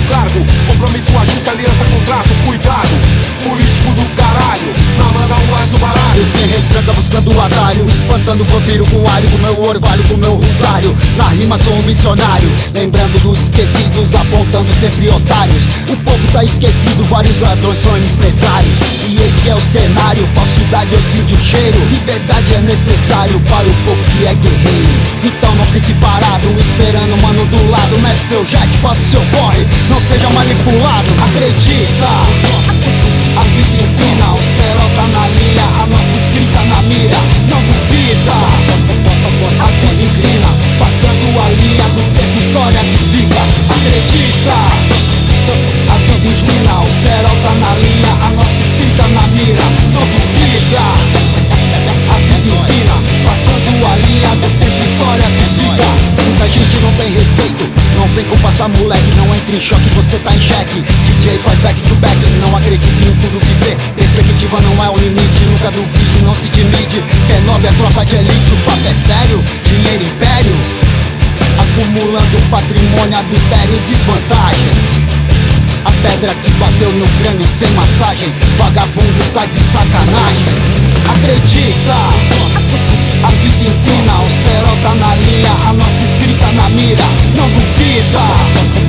cargo. Compromisso, ajuste, aliança, contrato, cuidado. Político do caralho, na manda um mais do baralho. Eu sem retranca buscando o atalho, espantando o vampiro com alho, com meu orvalho, com meu rosário. Na rima sou um missionário, lembrando dos esquecidos, apontando sempre otários. O povo tá esquecido, vários ladrões são empresários. E esse que é o cenário, falsidade eu sinto o cheiro. Liberdade é necessário para o povo que é guerreiro. Então não fique parado, esperando o mano do lado. Mete seu jet, faça seu corre, não seja manipulado. Acredita, a vida ensina, o céu tá na linha, a nossa escrita na mira. Não duvida, a vida ensina, passando a linha do tempo, história que fica. Acredita, a vida ensina, o céu tá na linha, a nossa escrita na mira. Não duvida, a vida ensina, passando a linha do tempo, história que fica. Muita gente não tem respeito, não vem com passar moleque, não entre em choque, você tá em xeque. DJ faz back to back, não acredite em tudo que vê. Perspectiva não é o limite, nunca duvide, não se timide. P9 é tropa de elite, o papo é sério, dinheiro império. Acumulando patrimônio, adultério, desvantagem. A pedra que bateu no crânio sem massagem, vagabundo tá de sacanagem. Acredita, a vida ensina, o céu tá na linha, a nossa escrita na mira. Não duvida,